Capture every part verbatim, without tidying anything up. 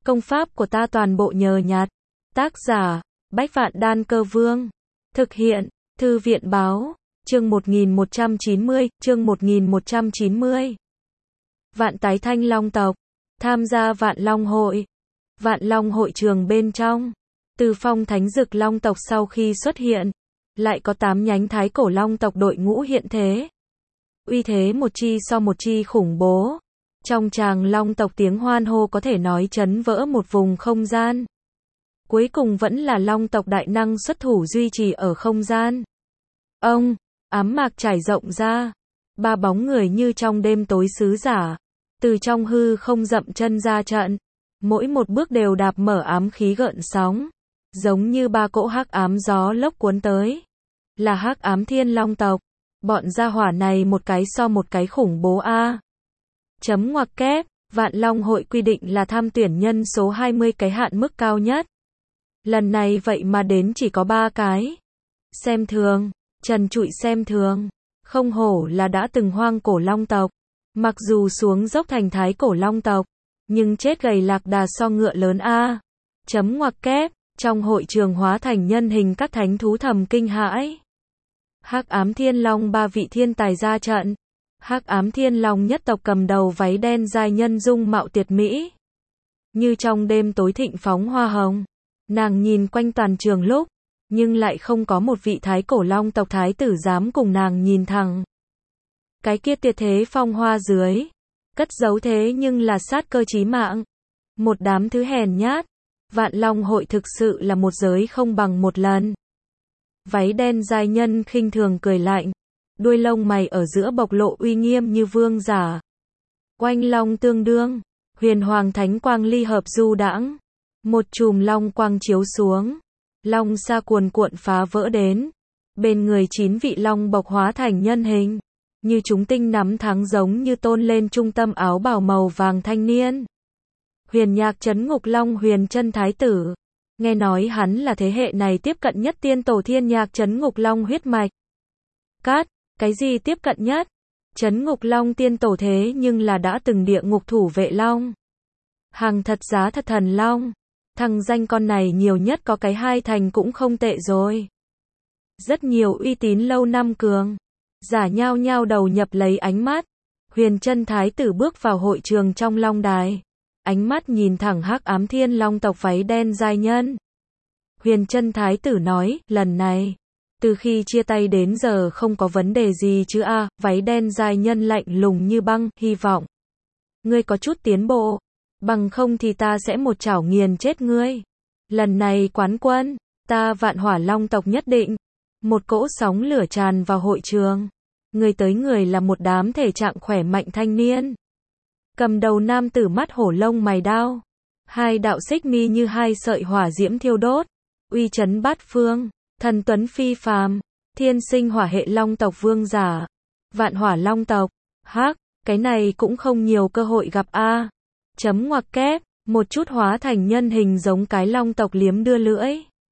Công pháp của ta toàn bộ nhờ nhặt. Tác giả, Bách Vạn Đan Cơ Vương. Thực hiện, Thư viện Báo. Chương một nghìn một trăm chín mươi, chương một nghìn một trăm chín mươi. Vạn tái thanh long tộc. Tham gia Vạn Long hội. Vạn Long hội trường bên trong. Từ phong thánh dực long tộc sau khi xuất hiện, lại có tám nhánh thái cổ long tộc đội ngũ hiện thế. Uy thế một chi so một chi khủng bố. Trong tràng long tộc tiếng hoan hô có thể nói chấn vỡ một vùng không gian. Cuối cùng vẫn là long tộc đại năng xuất thủ duy trì ở không gian. Ông, ám mạc trải rộng ra. Ba bóng người như trong đêm tối sứ giả. Từ trong hư không dậm chân ra trận. Mỗi một bước đều đạp mở ám khí gợn sóng. Giống như ba cỗ hắc ám gió lốc cuốn tới. Là hắc ám thiên long tộc. Bọn gia hỏa này một cái so một cái khủng bố a. Chấm ngoặc kép, Vạn Long hội quy định là tham tuyển nhân số hai mươi cái hạn mức cao nhất. Lần này vậy mà đến chỉ có ba cái. Xem thường, trần trụi xem thường. Không hổ là đã từng hoang cổ long tộc. Mặc dù xuống dốc thành thái cổ long tộc, nhưng chết gầy lạc đà so ngựa lớn a. Chấm ngoặc kép, trong hội trường hóa thành nhân hình các thánh thú thầm kinh hãi. Hắc ám thiên long ba vị thiên tài ra trận. Hắc ám thiên long nhất tộc cầm đầu váy đen giai nhân dung mạo tuyệt mỹ. Như trong đêm tối thịnh phóng hoa hồng. Nàng nhìn quanh toàn trường lúc, nhưng lại không có một vị thái cổ long tộc thái tử dám cùng nàng nhìn thẳng. Cái kia tuyệt thế phong hoa dưới, cất giấu thế nhưng là sát cơ chí mạng. Một đám thứ hèn nhát. Vạn Long hội thực sự là một giới không bằng một lần. Váy đen giai nhân khinh thường cười lạnh. Đuôi lông mày ở giữa bộc lộ uy nghiêm như vương giả. Oanh long tương đương. Huyền hoàng thánh quang ly hợp du đãng. Một chùm long quang chiếu xuống. Long sa cuồn cuộn phá vỡ đến. Bên người chín vị long bộc hóa thành nhân hình. Như chúng tinh nắm thắng giống như tôn lên trung tâm áo bào màu vàng thanh niên. Huyền nhạc trấn ngục long huyền chân thái tử. Nghe nói hắn là thế hệ này tiếp cận nhất tiên tổ thiên nhạc trấn ngục long huyết mạch. Cát, cái gì tiếp cận nhất? Trấn ngục long tiên tổ thế nhưng là đã từng địa ngục thủ vệ long. Hàng thật giá thật thần long. Thằng danh con này nhiều nhất có cái hai thành cũng không tệ rồi. Rất nhiều uy tín lâu năm cường. Giả nhao nhao đầu nhập lấy ánh mắt. Huyền chân thái tử bước vào hội trường trong long đài. Ánh mắt nhìn thẳng hắc ám thiên long tộc váy đen giai nhân. Huyền chân thái tử nói, lần này, từ khi chia tay đến giờ không có vấn đề gì chứ a. À, váy đen giai nhân lạnh lùng như băng, hy vọng ngươi có chút tiến bộ, bằng không thì ta sẽ một chảo nghiền chết ngươi. Lần này quán quân, ta Vạn Hỏa Long tộc nhất định. Một cỗ sóng lửa tràn vào hội trường. Người tới người là một đám thể trạng khỏe mạnh thanh niên. Cầm đầu nam tử mắt hổ lông mày đao. Hai đạo xích mi như hai sợi hỏa diễm thiêu đốt. Uy chấn bát phương. Thần tuấn phi phàm. Thiên sinh hỏa hệ long tộc vương giả. Vạn Hỏa Long tộc. Hắc, cái này cũng không nhiều cơ hội gặp a. Chấm ngoặc kép. Một chút hóa thành nhân hình giống cái long tộc liếm đưa lưỡi.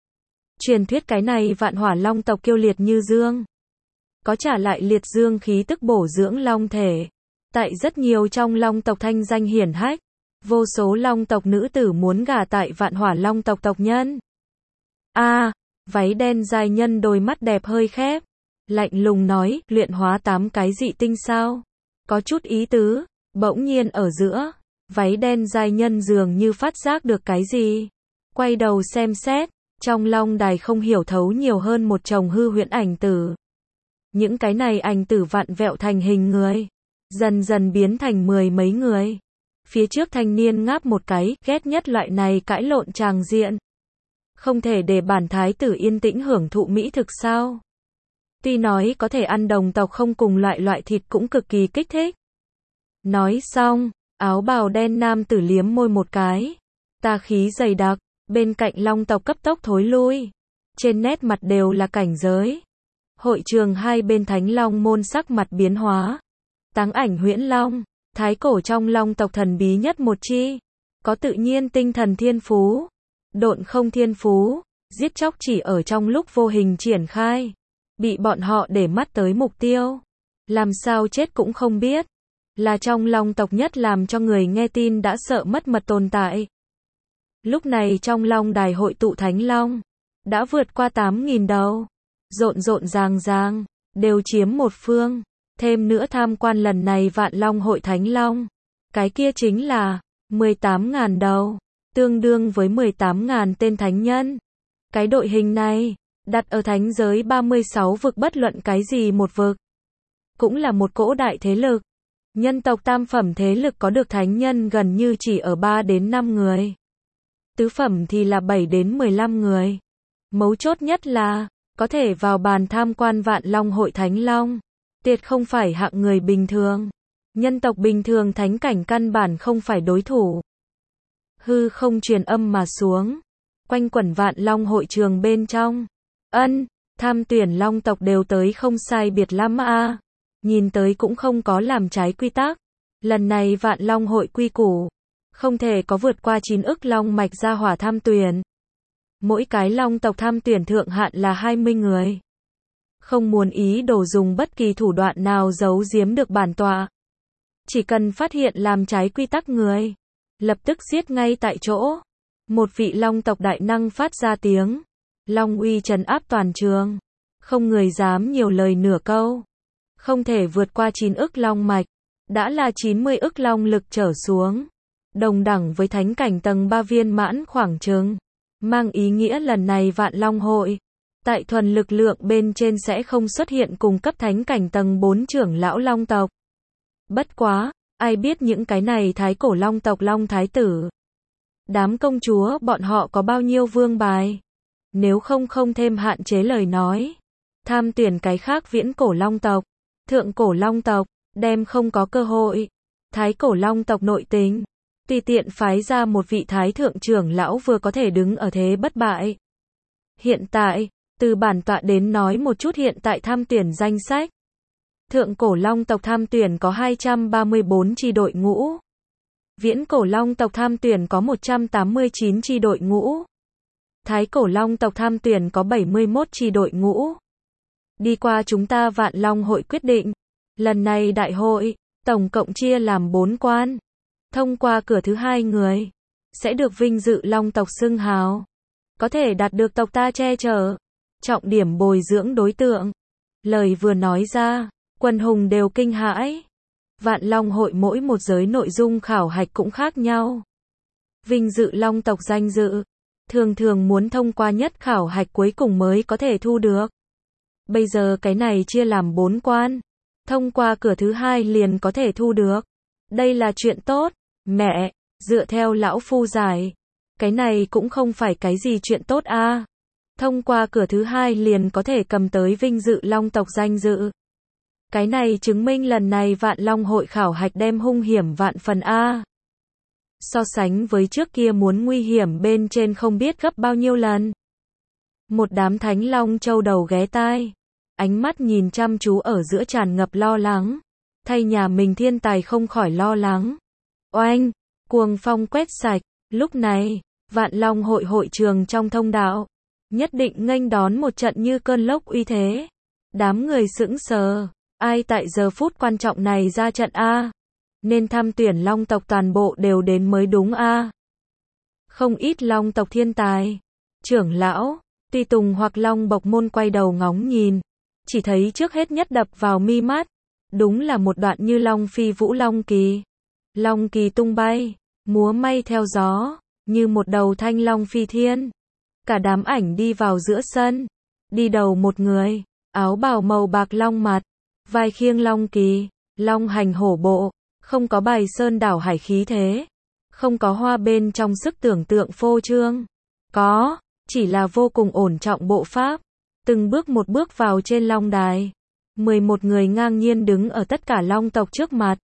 Truyền thuyết cái này Vạn Hỏa Long tộc kiêu liệt như dương. Có trả lại liệt dương khí tức bổ dưỡng long thể. Tại rất nhiều trong long tộc thanh danh hiển hách. Vô số long tộc nữ tử muốn gả tại Vạn Hỏa Long tộc tộc nhân. A, à, váy đen giai nhân đôi mắt đẹp hơi khép. Lạnh lùng nói, luyện hóa tám cái dị tinh sao? Có chút ý tứ. Bỗng nhiên ở giữa, váy đen giai nhân dường như phát giác được cái gì. Quay đầu xem xét, trong long đài không hiểu thấu nhiều hơn một chồng hư huyễn ảnh tử. Những cái này ảnh tử vặn vẹo thành hình người. Dần dần biến thành mười mấy người. Phía trước thanh niên ngáp một cái, ghét nhất loại này cãi lộn tràng diện. Không thể để bản thái tử yên tĩnh hưởng thụ mỹ thực sao? Tuy nói có thể ăn đồng tộc không cùng loại loại thịt cũng cực kỳ kích thích. Nói xong, áo bào đen nam tử liếm môi một cái. Tà khí dày đặc, bên cạnh long tộc cấp tốc thối lui. Trên nét mặt đều là cảnh giới. Hội trường hai bên thánh long môn sắc mặt biến hóa. Táng ảnh huyễn long, thái cổ trong long tộc thần bí nhất một chi. Có tự nhiên tinh thần thiên phú. Độn không thiên phú. Giết chóc chỉ ở trong lúc vô hình triển khai. Bị bọn họ để mắt tới mục tiêu. Làm sao chết cũng không biết. Là trong long tộc nhất làm cho người nghe tin đã sợ mất mật tồn tại. Lúc này trong Long Đài hội tụ Thánh Long, đã vượt qua tám nghìn đầu, rộn rộn ràng ràng, đều chiếm một phương. Thêm nữa tham quan lần này Vạn Long hội Thánh Long, cái kia chính là mười tám nghìn đầu, tương đương với mười tám nghìn tên thánh nhân. Cái đội hình này, đặt ở thánh giới ba mươi sáu vực bất luận cái gì một vực, cũng là một cỗ đại thế lực. Nhân tộc tam phẩm thế lực có được thánh nhân gần như chỉ ở ba đến năm người. Tứ phẩm thì là bảy đến mười lăm người. Mấu chốt nhất là, có thể vào bàn tham quan Vạn Long hội Thánh Long. Tuyệt không phải hạng người bình thường. Nhân tộc bình thường thánh cảnh căn bản không phải đối thủ. Hư không truyền âm mà xuống. Quanh quẩn Vạn Long hội trường bên trong. Ân, tham tuyển Long tộc đều tới không sai biệt lắm a. Nhìn tới cũng không có làm trái quy tắc. Lần này Vạn Long hội quy củ, không thể có vượt qua chín ức long mạch gia hỏa tham tuyển. Mỗi cái long tộc tham tuyển thượng hạn là hai mươi người. Không muốn ý đồ dùng bất kỳ thủ đoạn nào giấu giếm được bản tọa. Chỉ cần phát hiện làm trái quy tắc người, lập tức giết ngay tại chỗ. Một vị long tộc đại năng phát ra tiếng. Long uy trấn áp toàn trường. Không người dám nhiều lời nửa câu. Không thể vượt qua chín ức long mạch. Đã là chín mươi ức long lực trở xuống. Đồng đẳng với thánh cảnh tầng ba viên mãn khoảng chừng. Mang ý nghĩa lần này Vạn Long hội, tại thuần lực lượng bên trên sẽ không xuất hiện cùng cấp thánh cảnh tầng bốn trưởng lão long tộc. Bất quá, ai biết những cái này thái cổ long tộc long thái tử. Đám công chúa bọn họ có bao nhiêu vương bài. Nếu không không thêm hạn chế lời nói. Tham tuyển cái khác viễn cổ long tộc, thượng cổ long tộc, đem không có cơ hội. Thái cổ long tộc nội tình. Tùy tiện phái ra một vị thái thượng trưởng lão vừa có thể đứng ở thế bất bại. Hiện tại, từ bản tọa đến nói một chút hiện tại tham tuyển danh sách. Thượng cổ long tộc tham tuyển có hai trăm ba mươi bốn chi đội ngũ. Viễn cổ long tộc tham tuyển có một trăm tám mươi chín chi đội ngũ. Thái cổ long tộc tham tuyển có bảy mươi mốt chi đội ngũ. Đi qua chúng ta Vạn Long hội quyết định. Lần này đại hội, tổng cộng chia làm bốn quan. Thông qua cửa thứ hai người, sẽ được vinh dự long tộc xưng hào. Có thể đạt được tộc ta che chở. Trọng điểm bồi dưỡng đối tượng. Lời vừa nói ra, quần hùng đều kinh hãi. Vạn Long hội mỗi một giới nội dung khảo hạch cũng khác nhau. Vinh dự long tộc danh dự, thường thường muốn thông qua nhất khảo hạch cuối cùng mới có thể thu được. Bây giờ cái này chia làm bốn quan. Thông qua cửa thứ hai liền có thể thu được. Đây là chuyện tốt. Mẹ, dựa theo lão phu giải, cái này cũng không phải cái gì chuyện tốt a. À. Thông qua cửa thứ hai liền có thể cầm tới vinh dự long tộc danh dự. Cái này chứng minh lần này Vạn Long hội khảo hạch đem hung hiểm vạn phần a. À. So sánh với trước kia muốn nguy hiểm bên trên không biết gấp bao nhiêu lần. Một đám thánh long châu đầu ghé tai, ánh mắt nhìn chăm chú ở giữa tràn ngập lo lắng. Thay nhà mình thiên tài không khỏi lo lắng. Oanh, cuồng phong quét sạch, lúc này, Vạn Long hội hội trường trong thông đạo, nhất định nghênh đón một trận như cơn lốc uy thế. Đám người sững sờ, ai tại giờ phút quan trọng này ra trận a? Nên tham tuyển long tộc toàn bộ đều đến mới đúng a. Không ít long tộc thiên tài, trưởng lão, tùy tùng hoặc long bộc môn quay đầu ngóng nhìn, chỉ thấy trước hết nhất đập vào mi mắt, đúng là một đoạn như long phi vũ long kỳ. Long kỳ tung bay, múa may theo gió, như một đầu thanh long phi thiên. Cả đám ảnh đi vào giữa sân, đi đầu một người, áo bào màu bạc long mặt, vai khiêng long kỳ, long hành hổ bộ, không có bài sơn đảo hải khí thế, không có hoa bên trong sức tưởng tượng phô trương, có, chỉ là vô cùng ổn trọng bộ pháp, từng bước một bước vào trên long đài. mười một người ngang nhiên đứng ở tất cả long tộc trước mặt.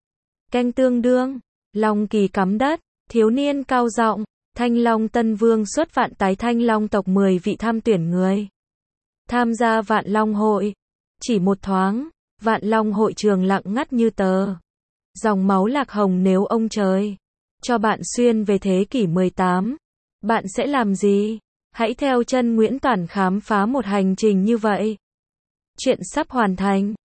Canh tương đương, long kỳ cắm đất, thiếu niên cao giọng, Thanh Long Tân Vương xuất vạn tái Thanh Long tộc mười vị tham tuyển người. Tham gia Vạn Long hội. Chỉ một thoáng, Vạn Long hội trường lặng ngắt như tờ. Dòng máu lạc hồng nếu ông trời cho bạn xuyên về thế kỷ mười tám, bạn sẽ làm gì? Hãy theo chân Nguyễn Toản khám phá một hành trình như vậy. Chuyện sắp hoàn thành.